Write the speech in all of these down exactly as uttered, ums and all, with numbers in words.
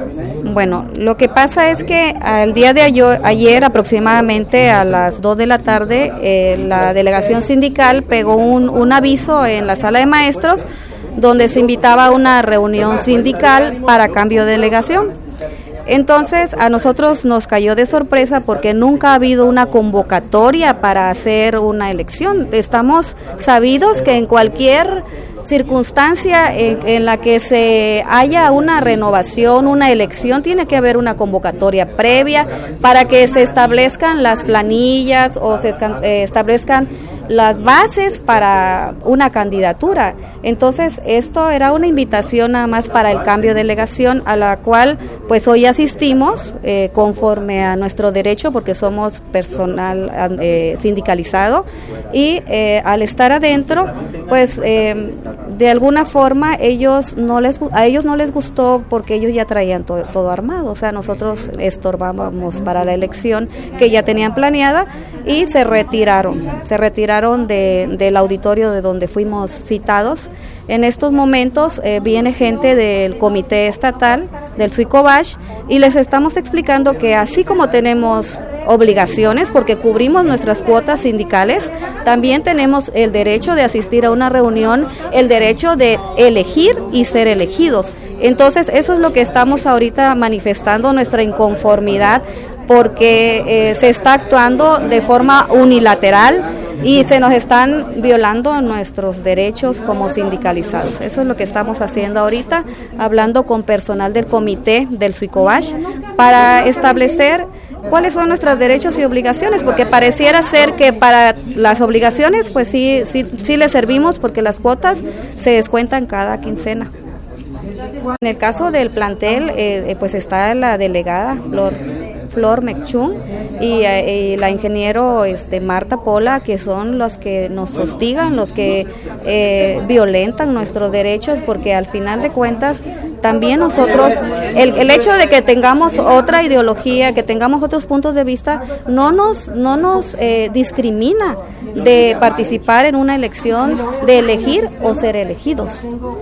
Bueno, lo que pasa es que al día de ayer, ayer aproximadamente a las dos de la tarde, eh, la delegación sindical pegó un, un aviso en la sala de maestros donde se invitaba a una reunión sindical para cambio de delegación. Entonces a nosotros nos cayó de sorpresa porque nunca ha habido una convocatoria para hacer una elección. Estamos sabidos que en cualquier circunstancia en, en la que se haya una renovación, una elección, tiene que haber una convocatoria previa para que se establezcan las planillas o se eh, establezcan las bases para una candidatura. Entonces esto era una invitación nada más para el cambio de delegación, a la cual pues hoy asistimos eh, conforme a nuestro derecho, porque somos personal eh, sindicalizado, y eh, al estar adentro pues eh, de alguna forma ellos no les a ellos no les gustó porque ellos ya traían todo, todo armado. O sea, nosotros estorbábamos para la elección que ya tenían planeada y se retiraron se retiraron de, del auditorio de donde fuimos citados. En estos momentos eh, viene gente del comité estatal del Suicobash y les estamos explicando que así como tenemos obligaciones porque cubrimos nuestras cuotas sindicales, también tenemos el derecho de asistir a una reunión, el derecho de elegir y ser elegidos. Entonces eso es lo que estamos ahorita manifestando, nuestra inconformidad, porque eh, se está actuando de forma unilateral y se nos están violando nuestros derechos como sindicalizados. Eso es lo que estamos haciendo ahorita, hablando con personal del comité del Suicobash para establecer cuáles son nuestros derechos y obligaciones, porque pareciera ser que para las obligaciones pues sí, sí, sí les servimos porque las cuotas se descuentan cada quincena. En el caso del plantel eh, pues está la delegada Flor Flor Mechung y, y la ingeniero este, Marta Pola, que son los que nos hostigan, los que eh, violentan nuestros derechos, porque al final de cuentas también nosotros, el, el hecho de que tengamos otra ideología, que tengamos otros puntos de vista, no nos, no nos eh, discrimina de participar en una elección, de elegir o ser elegidos.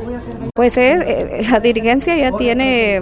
Pues eh, la dirigencia ya tiene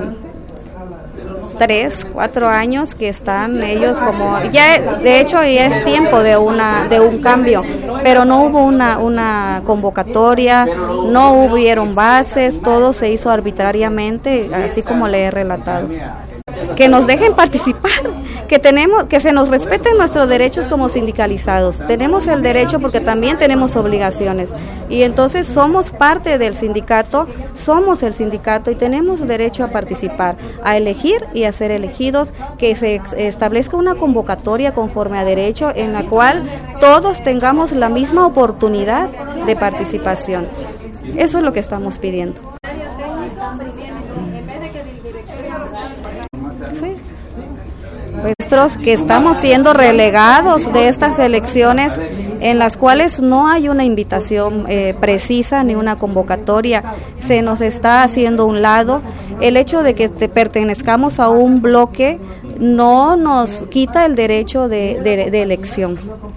tres, cuatro años que están ellos como, ya de hecho ya es tiempo de una de un cambio, pero no hubo una una convocatoria, no hubieron bases, todo se hizo arbitrariamente, así como le he relatado. Que nos dejen participar, que tenemos, que se nos respeten nuestros derechos como sindicalizados. Tenemos el derecho porque también tenemos obligaciones y entonces somos parte del sindicato, somos el sindicato y tenemos derecho a participar, a elegir y a ser elegidos, que se establezca una convocatoria conforme a derecho en la cual todos tengamos la misma oportunidad de participación. Eso es lo que estamos pidiendo. Sí. Nuestros que estamos siendo relegados de estas elecciones en las cuales no hay una invitación eh, precisa ni una convocatoria, se nos está haciendo un lado. El hecho de que te pertenezcamos a un bloque no nos quita el derecho de, de, de elección.